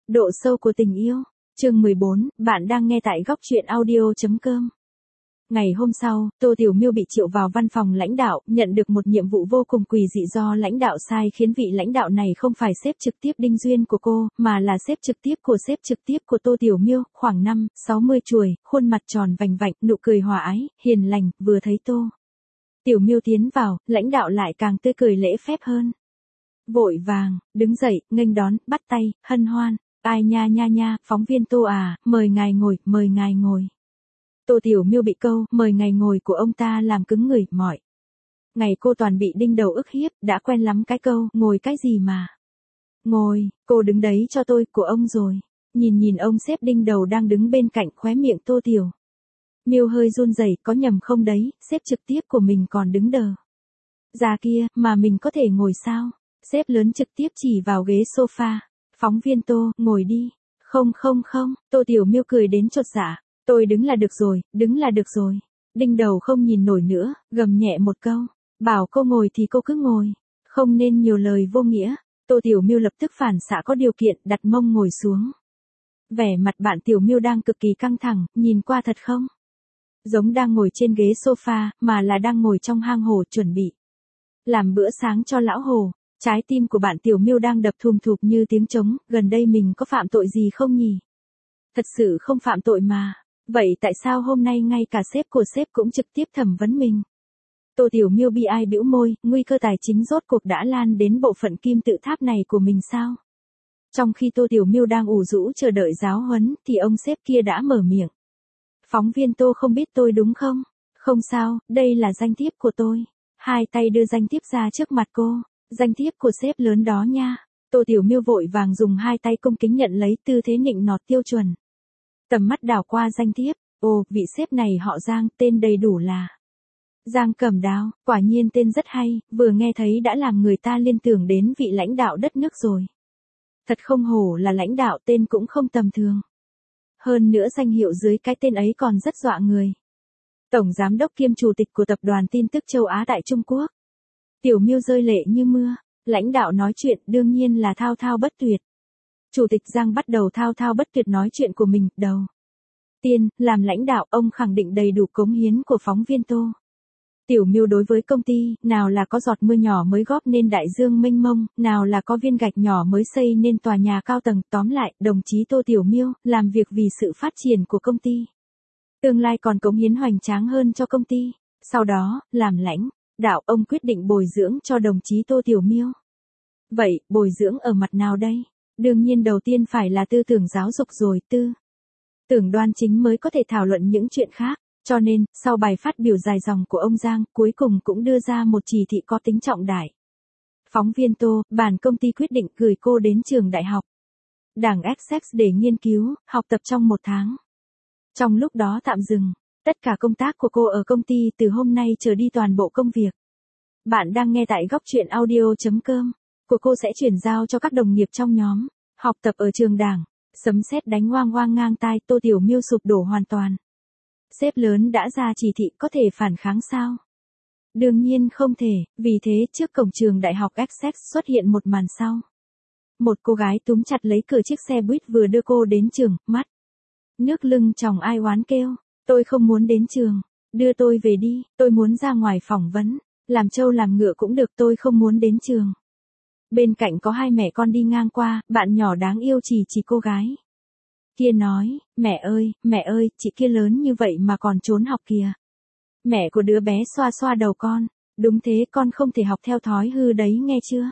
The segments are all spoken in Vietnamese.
Độ sâu của tình yêu. Chương 14, bạn đang nghe tại góc truyện audio.com. Ngày hôm sau, Tô Tiểu Miêu bị triệu vào văn phòng lãnh đạo, nhận được một nhiệm vụ vô cùng quỷ dị do lãnh đạo sai khiến vị lãnh đạo này không phải sếp trực tiếp Đinh Duyên của cô, mà là sếp trực tiếp của Tô Tiểu Miêu, khoảng 60 chuồi, khuôn mặt tròn vành vạnh, nụ cười hòa ái, hiền lành, vừa thấy Tô Tiểu Miêu tiến vào, lãnh đạo lại càng tươi cười lễ phép hơn. Vội vàng, đứng dậy, nghênh đón, bắt tay, hân hoan. Ai nha, phóng viên Tô à, mời ngài ngồi. Tô Tiểu Miêu bị câu, mời ngài ngồi của ông ta làm cứng người, mỏi. Ngày cô toàn bị đinh đầu ức hiếp, đã quen lắm cái câu, ngồi cái gì mà. Ngồi, cô đứng đấy cho tôi, của ông rồi. Nhìn ông sếp đinh đầu đang đứng bên cạnh, khóe miệng Tô Tiểu Miêu hơi run rẩy, có nhầm không đấy, sếp trực tiếp của mình còn đứng đờ ra kia, mà mình có thể ngồi sao? Sếp lớn trực tiếp chỉ vào ghế sofa. Phóng viên Tô, ngồi đi. Không, Tô Tiểu Miêu cười đến chột dạ. Tôi đứng là được rồi. Đinh đầu không nhìn nổi nữa, gầm nhẹ một câu. Bảo cô ngồi thì cô cứ ngồi. Không nên nhiều lời vô nghĩa. Tô Tiểu Miêu lập tức phản xạ có điều kiện, đặt mông ngồi xuống. Vẻ mặt bạn Tiểu Miêu đang cực kỳ căng thẳng, nhìn qua thật không giống đang ngồi trên ghế sofa, mà là đang ngồi trong hang hồ chuẩn bị làm bữa sáng cho lão hồ. Trái tim của bạn Tiểu Miêu đang đập thùm thụp như tiếng trống, gần đây mình có phạm tội gì không nhỉ? Thật sự không phạm tội mà. Vậy tại sao hôm nay ngay cả sếp của sếp cũng trực tiếp thẩm vấn mình? Tô Tiểu Miêu bi ai bĩu môi, nguy cơ tài chính rốt cuộc đã lan đến bộ phận kim tự tháp này của mình sao? Trong khi Tô Tiểu Miêu đang ủ rũ chờ đợi giáo huấn, thì ông sếp kia đã mở miệng. Phóng viên Tô không biết tôi đúng không? Không sao, đây là danh thiếp của tôi. Hai tay đưa danh thiếp ra trước mặt cô. Danh thiếp của sếp lớn đó nha. Tô Tiểu Miêu vội vàng dùng hai tay cung kính nhận lấy, tư thế nịnh nọt tiêu chuẩn. Tầm mắt đảo qua danh thiếp. Ồ, vị sếp này họ Giang, tên đầy đủ là Giang Cẩm Đào. Quả nhiên tên rất hay, vừa nghe thấy đã làm người ta liên tưởng đến vị lãnh đạo đất nước rồi. Thật không hổ là lãnh đạo, tên cũng không tầm thường. Hơn nữa danh hiệu dưới cái tên ấy còn rất dọa người. Tổng giám đốc kiêm chủ tịch của tập đoàn tin tức châu Á tại Trung Quốc. Tiểu Miêu rơi lệ như mưa. Lãnh đạo nói chuyện đương nhiên là thao thao bất tuyệt. Chủ tịch Giang bắt đầu thao thao bất tuyệt nói chuyện của mình. Đầu tiên, làm lãnh đạo, ông khẳng định đầy đủ cống hiến của phóng viên Tô Tiểu Miêu đối với công ty, nào là có giọt mưa nhỏ mới góp nên đại dương mênh mông, nào là có viên gạch nhỏ mới xây nên tòa nhà cao tầng. Tóm lại, đồng chí Tô Tiểu Miêu làm việc vì sự phát triển của công ty. Tương lai còn cống hiến hoành tráng hơn cho công ty. Sau đó, làm lãnh đạo, ông quyết định bồi dưỡng cho đồng chí Tô Tiểu Miêu. Vậy, bồi dưỡng ở mặt nào đây? Đương nhiên đầu tiên phải là tư tưởng giáo dục rồi, tư tưởng đoan chính mới có thể thảo luận những chuyện khác. Cho nên, sau bài phát biểu dài dòng của ông Giang, cuối cùng cũng đưa ra một chỉ thị có tính trọng đại. Phóng viên Tô, bản công ty quyết định gửi cô đến trường đại học Đảng Essex để nghiên cứu, học tập trong 1 tháng. Trong lúc đó tạm dừng tất cả công tác của cô ở công ty, từ hôm nay trở đi toàn bộ công việc bạn đang nghe tại góc truyện audio.com của cô sẽ chuyển giao cho các đồng nghiệp trong nhóm học tập ở trường Đảng. Sấm sét đánh oang oang ngang tai, Tô Tiểu Miêu sụp đổ hoàn toàn. Sếp lớn đã ra chỉ thị, có thể phản kháng sao? Đương nhiên không thể, vì thế trước cổng trường đại học Essex xuất hiện một màn sau. Một cô gái túm chặt lấy cửa chiếc xe buýt vừa đưa cô đến trường, mắt nước lưng tròng ai oán kêu. Tôi không muốn đến trường. Đưa tôi về đi, tôi muốn ra ngoài phỏng vấn. Làm trâu làm ngựa cũng được, tôi không muốn đến trường. Bên cạnh có hai mẹ con đi ngang qua, bạn nhỏ đáng yêu chỉ cô gái kia nói, mẹ ơi, chị kia lớn như vậy mà còn trốn học kìa. Mẹ của đứa bé xoa xoa đầu con. Đúng thế, con không thể học theo thói hư đấy nghe chưa?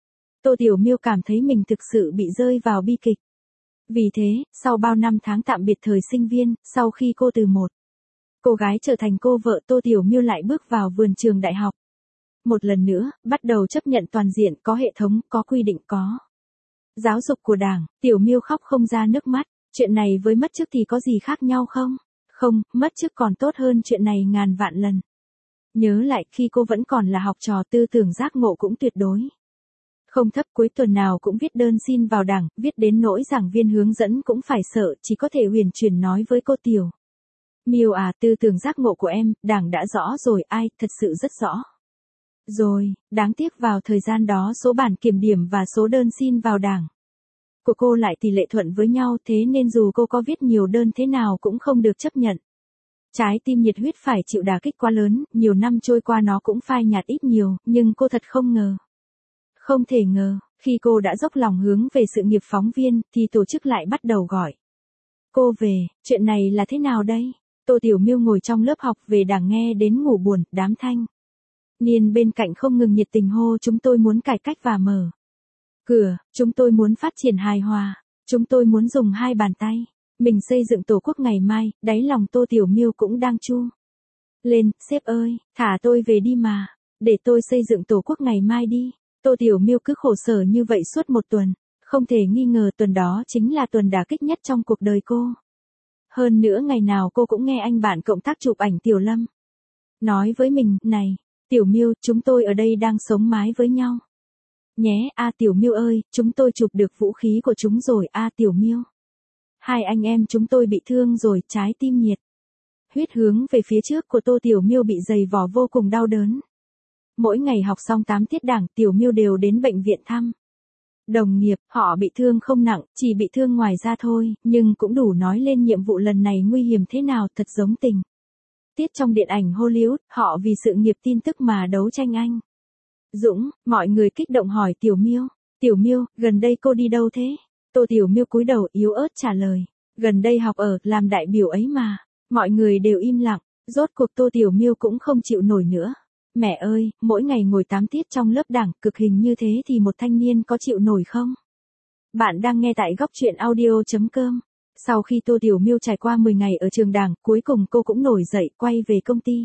Tô Tiểu Miêu cảm thấy mình thực sự bị rơi vào bi kịch. Vì thế, sau bao năm tháng tạm biệt thời sinh viên, sau khi cô từ một cô gái trở thành cô vợ, Tô Tiểu Miêu lại bước vào vườn trường đại học. Một lần nữa, bắt đầu chấp nhận toàn diện, có hệ thống, có quy định, có giáo dục của Đảng. Tiểu Miêu khóc không ra nước mắt. Chuyện này với mất chức thì có gì khác nhau không? Không, mất chức còn tốt hơn chuyện này ngàn vạn lần. Nhớ lại khi cô vẫn còn là học trò, tư tưởng giác ngộ cũng tuyệt đối không thấp, cuối tuần nào cũng viết đơn xin vào Đảng, viết đến nỗi giảng viên hướng dẫn cũng phải sợ, chỉ có thể huyền chuyển nói với cô Tiểu Miêu à, tư tưởng giác ngộ của em, Đảng đã rõ rồi, ai, thật sự rất rõ rồi. Đáng tiếc vào thời gian đó số bản kiểm điểm và số đơn xin vào Đảng của cô lại tỷ lệ thuận với nhau, thế nên dù cô có viết nhiều đơn thế nào cũng không được chấp nhận. Trái tim nhiệt huyết phải chịu đả kích quá lớn, nhiều năm trôi qua nó cũng phai nhạt ít nhiều, nhưng cô thật không ngờ. Không thể ngờ, khi cô đã dốc lòng hướng về sự nghiệp phóng viên, thì tổ chức lại bắt đầu gọi cô về. Chuyện này là thế nào đây? Tô Tiểu Miêu ngồi trong lớp học về Đảng nghe đến ngủ buồn, đám thanh niên bên cạnh không ngừng nhiệt tình hô chúng tôi muốn cải cách và mở cửa, chúng tôi muốn phát triển hài hòa, chúng tôi muốn dùng hai bàn tay mình xây dựng tổ quốc ngày mai. Đáy lòng Tô Tiểu Miêu cũng đang chu lên, sếp ơi, thả tôi về đi mà, để tôi xây dựng tổ quốc ngày mai đi. Tô Tiểu Miêu cứ khổ sở như vậy suốt một tuần, không thể nghi ngờ tuần đó chính là tuần đả kích nhất trong cuộc đời cô. Hơn nữa ngày nào cô cũng nghe anh bạn cộng tác chụp ảnh Tiểu Lâm nói với mình, này, Tiểu Miêu, chúng tôi ở đây đang sống mái với nhau nhé, Tiểu Miêu ơi, chúng tôi chụp được vũ khí của chúng rồi, Tiểu Miêu. Hai anh em chúng tôi bị thương rồi, trái tim nhiệt huyết hướng về phía trước của Tô Tiểu Miêu bị dày vò vô cùng đau đớn. Mỗi ngày học xong 8 tiết Đảng, Tiểu Miêu đều đến bệnh viện thăm đồng nghiệp, họ bị thương không nặng, chỉ bị thương ngoài da thôi, nhưng cũng đủ nói lên nhiệm vụ lần này nguy hiểm thế nào, thật giống tình tiết trong điện ảnh Hollywood, họ vì sự nghiệp tin tức mà đấu tranh anh dũng. Mọi người kích động hỏi Tiểu Miêu, gần đây cô đi đâu thế? Tô Tiểu Miêu cúi đầu yếu ớt trả lời, gần đây học ở, làm đại biểu ấy mà. Mọi người đều im lặng, rốt cuộc Tô Tiểu Miêu cũng không chịu nổi nữa. Mẹ ơi, mỗi ngày ngồi 8 tiết trong lớp Đảng, cực hình như thế thì một thanh niên có chịu nổi không? Bạn đang nghe tại góc truyện audio.com. Sau khi Tô Tiểu Miêu trải qua 10 ngày ở trường Đảng, cuối cùng cô cũng nổi dậy, quay về công ty.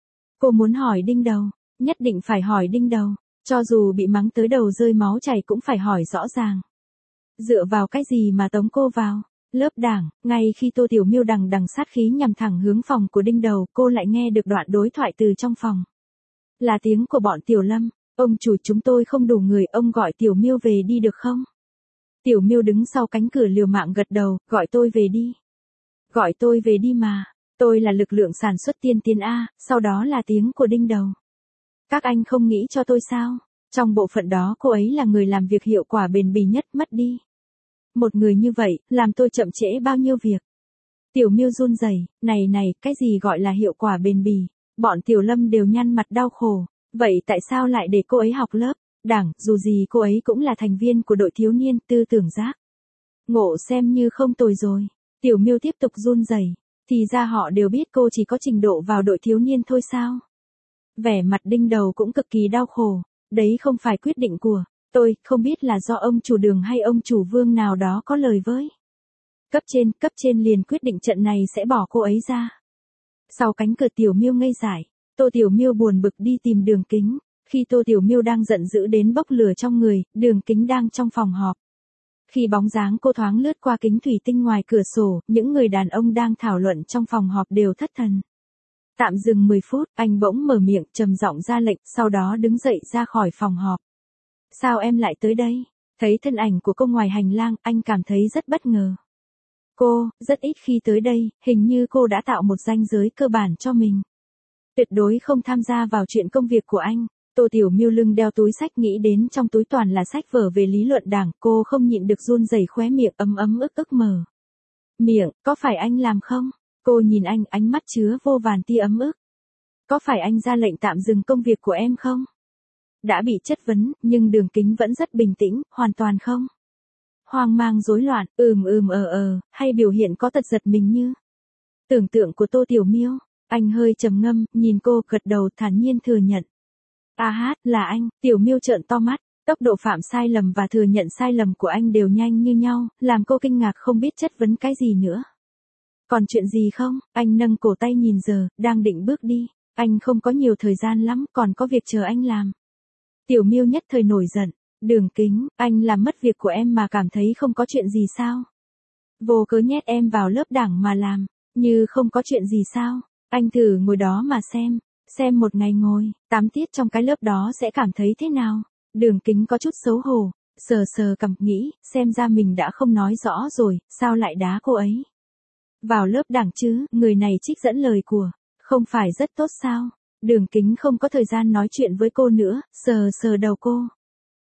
Cô muốn hỏi đinh đầu, nhất định phải hỏi đinh đầu, cho dù bị mắng tới đầu rơi máu chảy cũng phải hỏi rõ ràng. Dựa vào cái gì mà tống cô vào lớp Đảng? Ngay khi Tô Tiểu Miêu đằng đằng sát khí nhằm thẳng hướng phòng của đinh đầu, cô lại nghe được đoạn đối thoại từ trong phòng. Là tiếng của bọn Tiểu Lâm, ông chủ chúng tôi không đủ người, ông gọi Tiểu Miêu về đi được không? Tiểu Miêu đứng sau cánh cửa liều mạng gật đầu, gọi tôi về đi. Gọi tôi về đi mà, tôi là lực lượng sản xuất tiên tiến A, sau đó là tiếng của đinh đầu. Các anh không nghĩ cho tôi sao? Trong bộ phận đó cô ấy là người làm việc hiệu quả bền bỉ nhất, mất đi một người như vậy, làm tôi chậm trễ bao nhiêu việc. Tiểu Miêu run rẩy, này, cái gì gọi là hiệu quả bền bỉ? Bọn Tiểu Lâm đều nhăn mặt đau khổ, vậy tại sao lại để cô ấy học lớp Đảng, dù gì cô ấy cũng là thành viên của đội thiếu niên, tư tưởng giác ngộ xem như không tồi rồi. Tiểu Miêu tiếp tục run rẩy, thì ra họ đều biết cô chỉ có trình độ vào đội thiếu niên thôi sao? Vẻ mặt đinh đầu cũng cực kỳ đau khổ, đấy không phải quyết định của tôi, không biết là do ông chủ Đường hay ông chủ Vương nào đó có lời với cấp trên liền quyết định trận này sẽ bỏ cô ấy ra. Sau cánh cửa Tiểu Miêu ngây dại, Tô Tiểu Miêu buồn bực đi tìm Đường Kính. Khi Tô Tiểu Miêu đang giận dữ đến bốc lửa trong người, Đường Kính đang trong phòng họp. Khi bóng dáng cô thoáng lướt qua kính thủy tinh ngoài cửa sổ, những người đàn ông đang thảo luận trong phòng họp đều thất thần. Tạm dừng 10 phút, anh bỗng mở miệng trầm giọng ra lệnh, sau đó đứng dậy ra khỏi phòng họp. Sao em lại tới đây? Thấy thân ảnh của cô ngoài hành lang, anh cảm thấy rất bất ngờ. Cô, rất ít khi tới đây, hình như cô đã tạo một ranh giới cơ bản cho mình. Tuyệt đối không tham gia vào chuyện công việc của anh. Tô Tiểu Miêu lưng đeo túi sách, nghĩ đến trong túi toàn là sách vở về lý luận Đảng, cô không nhịn được run rẩy khóe miệng, ức mở miệng, có phải anh làm không? Cô nhìn anh, ánh mắt chứa vô vàn tia ấm ức. Có phải anh ra lệnh tạm dừng công việc của em không? Đã bị chất vấn, nhưng Đường Kính vẫn rất bình tĩnh, hoàn toàn không hoang mang rối loạn, hay biểu hiện có tật giật mình như tưởng tượng của Tô Tiểu Miêu. Anh hơi trầm ngâm, nhìn cô, gật đầu thản nhiên thừa nhận. Là anh. Tiểu Miêu trợn to mắt, tốc độ phạm sai lầm và thừa nhận sai lầm của anh đều nhanh như nhau, làm cô kinh ngạc không biết chất vấn cái gì nữa. Còn chuyện gì không? Anh nâng cổ tay nhìn giờ, đang định bước đi. Anh không có nhiều thời gian lắm, còn có việc chờ anh làm. Tiểu Miêu nhất thời nổi giận. Đường Kính, anh làm mất việc của em mà cảm thấy không có chuyện gì sao? Vô cớ nhét em vào lớp Đảng mà làm, như không có chuyện gì sao? Anh thử ngồi đó mà xem một ngày ngồi 8 tiết trong cái lớp đó sẽ cảm thấy thế nào? Đường Kính có chút xấu hổ, sờ cằm nghĩ, xem ra mình đã không nói rõ rồi, sao lại đá cô ấy vào lớp Đảng chứ? Người này trích dẫn lời của, không phải rất tốt sao? Đường Kính không có thời gian nói chuyện với cô nữa, sờ đầu cô.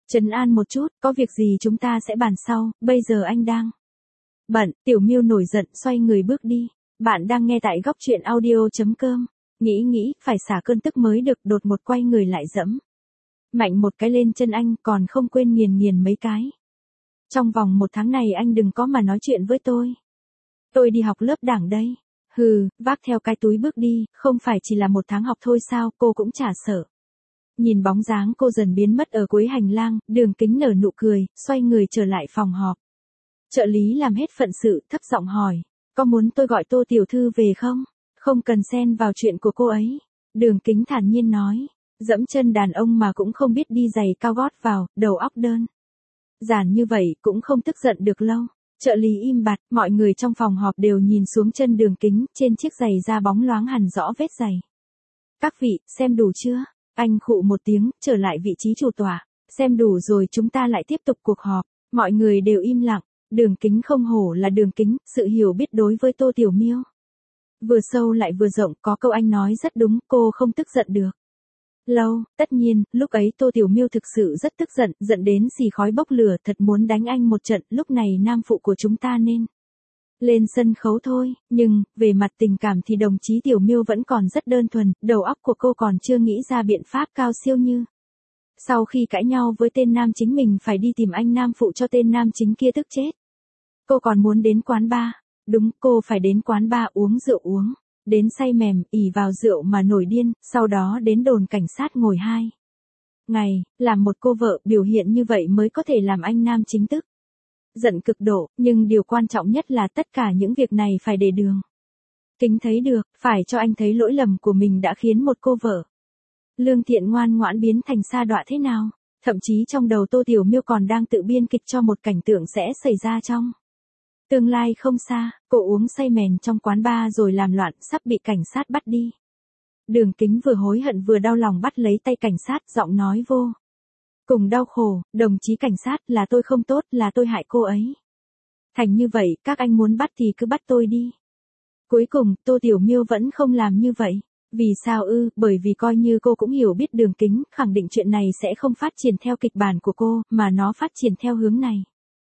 Trấn an một chút, có việc gì chúng ta sẽ bàn sau, bây giờ anh đang bận. Tiểu Miêu nổi giận, xoay người bước đi. Bạn đang nghe tại góc truyện audio.com. Nghĩ, phải xả cơn tức mới được, đột một quay người lại dẫm mạnh một cái lên chân anh, còn không quên nghiền mấy cái. Trong vòng 1 tháng này anh đừng có mà nói chuyện với tôi. Tôi đi học lớp đảng đây. Hừ, vác theo cái túi bước đi, không phải chỉ là 1 tháng học thôi sao, cô cũng chả sợ. Nhìn bóng dáng cô dần biến mất ở cuối hành lang, Đường Kính nở nụ cười, xoay người trở lại phòng họp. Trợ lý làm hết phận sự, thấp giọng hỏi, có muốn tôi gọi Tô tiểu thư về không? Không cần xen vào chuyện của cô ấy. Đường Kính thản nhiên nói, dẫm chân đàn ông mà cũng không biết đi giày cao gót vào, đầu óc đơn giản như vậy cũng không tức giận được lâu. Trợ lý im bặt, mọi người trong phòng họp đều nhìn xuống chân Đường Kính, trên chiếc giày da bóng loáng hẳn rõ vết giày. Các vị, xem đủ chưa? Anh khụ một tiếng, trở lại vị trí chủ tọa. Xem đủ rồi chúng ta lại tiếp tục cuộc họp. Mọi người đều im lặng. Đường Kính không hổ là Đường Kính, sự hiểu biết đối với Tô Tiểu Miêu vừa sâu lại vừa rộng, có câu anh nói rất đúng, cô không tức giận được lâu. Tất nhiên, lúc ấy Tô Tiểu Miêu thực sự rất tức giận, giận đến xì khói bốc lửa, thật muốn đánh anh một trận. Lúc này nam phụ của chúng ta nên lên sân khấu thôi, nhưng về mặt tình cảm thì đồng chí Tiểu Miêu vẫn còn rất đơn thuần, đầu óc của cô còn chưa nghĩ ra biện pháp cao siêu như sau khi cãi nhau với tên nam chính mình phải đi tìm anh nam phụ cho tên nam chính kia tức chết. Cô còn muốn đến quán bar. Đúng, cô phải đến quán bar uống rượu uống đến say mềm, ỉ vào rượu mà nổi điên, sau đó đến đồn cảnh sát ngồi 2 ngày, làm một cô vợ, biểu hiện như vậy mới có thể làm anh nam chính tức giận cực độ, nhưng điều quan trọng nhất là tất cả những việc này phải để Đường Kính thấy được, phải cho anh thấy lỗi lầm của mình đã khiến một cô vợ lương thiện ngoan ngoãn biến thành sa đọa thế nào. Thậm chí trong đầu Tô Tiểu Miêu còn đang tự biên kịch cho một cảnh tượng sẽ xảy ra trong tương lai không xa. Cô uống say mềm trong quán bar rồi làm loạn, sắp bị cảnh sát bắt đi. Đường Kính vừa hối hận vừa đau lòng bắt lấy tay cảnh sát, giọng nói vô cùng đau khổ, đồng chí cảnh sát, là tôi không tốt, là tôi hại cô ấy. Thành như vậy, các anh muốn bắt thì cứ bắt tôi đi. Cuối cùng, Tô Tiểu Miêu vẫn không làm như vậy. Vì sao ư? Bởi vì coi như cô cũng hiểu biết Đường Kính khẳng định chuyện này sẽ không phát triển theo kịch bản của cô, mà nó phát triển theo hướng này.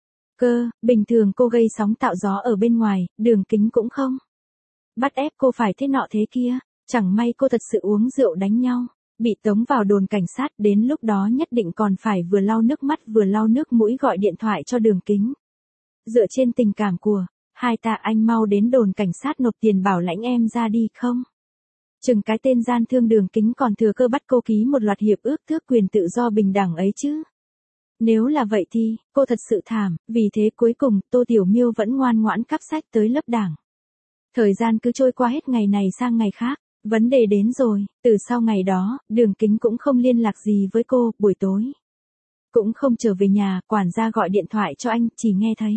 Bình thường cô gây sóng tạo gió ở bên ngoài, Đường Kính cũng không bắt ép cô phải thế nọ thế kia. Chẳng may cô thật sự uống rượu đánh nhau, bị tống vào đồn cảnh sát, đến lúc đó nhất định còn phải vừa lau nước mắt vừa lau nước mũi gọi điện thoại cho Đường Kính. Dựa trên tình cảm của hai ta, anh mau đến đồn cảnh sát nộp tiền bảo lãnh em ra đi không? Chừng cái tên gian thương Đường Kính còn thừa cơ bắt cô ký một loạt hiệp ước tước quyền tự do bình đẳng ấy chứ. Nếu là vậy thì, cô thật sự thảm, vì thế cuối cùng, Tô Tiểu Miêu vẫn ngoan ngoãn cắp sách tới lớp đảng. Thời gian cứ trôi qua hết ngày này sang ngày khác, vấn đề đến rồi, từ sau ngày đó, Đường Kính cũng không liên lạc gì với cô, buổi tối cũng không trở về nhà, quản gia gọi điện thoại cho anh, chỉ nghe thấy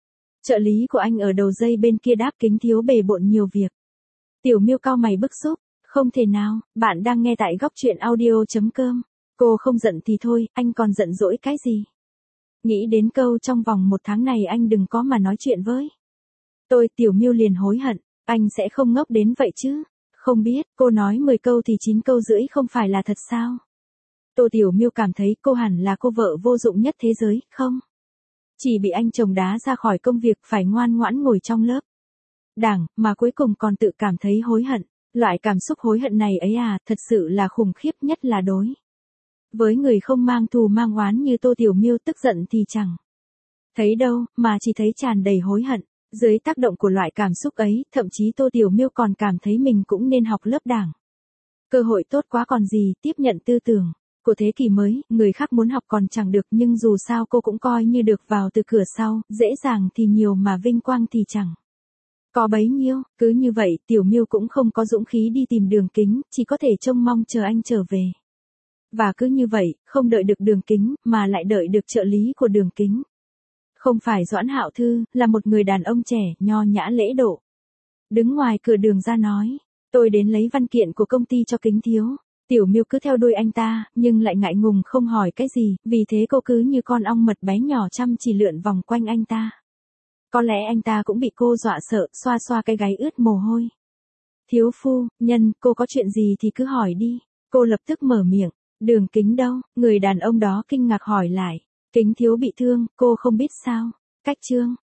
trợ lý của anh ở đầu dây bên kia đáp Kính thiếu bề bộn nhiều việc. Tiểu Miêu cau mày bức xúc, không thể nào, bạn đang nghe tại góc truyện audio.com. Cô không giận thì thôi, anh còn giận dỗi cái gì? Nghĩ đến câu trong vòng 1 tháng này anh đừng có mà nói chuyện với tôi, Tiểu Miêu liền hối hận, anh sẽ không ngốc đến vậy chứ. Không biết, cô nói 10 câu thì 9 câu rưỡi không phải là thật sao? Tô Tiểu Miêu cảm thấy cô hẳn là cô vợ vô dụng nhất thế giới, không? Chỉ bị anh chồng đá ra khỏi công việc, phải ngoan ngoãn ngồi trong lớp đảng, mà cuối cùng còn tự cảm thấy hối hận. Loại cảm xúc hối hận này ấy thật sự là khủng khiếp, nhất là đối với người không mang thù mang oán như Tô Tiểu Miêu. Tức giận thì chẳng thấy đâu, mà chỉ thấy tràn đầy hối hận. Dưới tác động của loại cảm xúc ấy, thậm chí Tô Tiểu Miêu còn cảm thấy mình cũng nên học lớp đảng. Cơ hội tốt quá còn gì, tiếp nhận tư tưởng của thế kỷ mới, người khác muốn học còn chẳng được, nhưng dù sao cô cũng coi như được vào từ cửa sau, dễ dàng thì nhiều mà vinh quang thì chẳng có bấy nhiêu. Cứ như vậy, Tiểu Miêu cũng không có dũng khí đi tìm Đường Kính, chỉ có thể trông mong chờ anh trở về. Và cứ như vậy, không đợi được Đường Kính, mà lại đợi được trợ lý của Đường Kính. Không phải Doãn Hạo Thư, là một người đàn ông trẻ, nho nhã lễ độ. Đứng ngoài cửa đường ra nói, tôi đến lấy văn kiện của công ty cho Kính thiếu. Tiểu Miêu cứ theo đuôi anh ta, nhưng lại ngại ngùng không hỏi cái gì, vì thế cô cứ như con ong mật bé nhỏ chăm chỉ lượn vòng quanh anh ta. Có lẽ anh ta cũng bị cô dọa sợ, xoa xoa cái gáy ướt mồ hôi. Thiếu phu nhân, cô có chuyện gì thì cứ hỏi đi. Cô lập tức mở miệng, Đường Kính đâu? Người đàn ông đó kinh ngạc hỏi lại. Kính thiếu bị thương, cô không biết sao? Cách Trương.